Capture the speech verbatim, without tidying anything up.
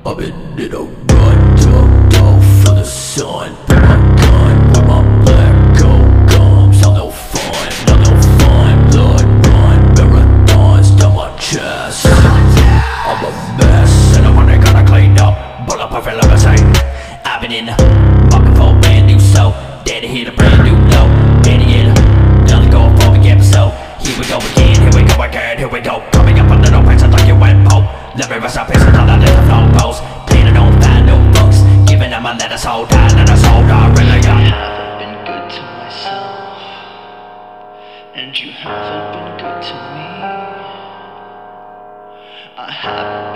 I've been in a run, ducked off for the sun. With my gun, with my black gold gums. Now no fun, now no fun. Blood run, marathons down my chest. I'm a mess, and I'm only gonna clean up. Bulletproof and limousine. I've been in the microphone, brand new soul. Dead to hit a brand new note. Idiot, nothing going for the episode. Here we go again, here we go again, here we go. Coming up under no pressure like you went pope. Let me rest our pieces on the little flow post. Planning on find no books. Giving them my letters hold tight and a soul I really got. I haven't been good to myself, and you haven't been good to me. I haven't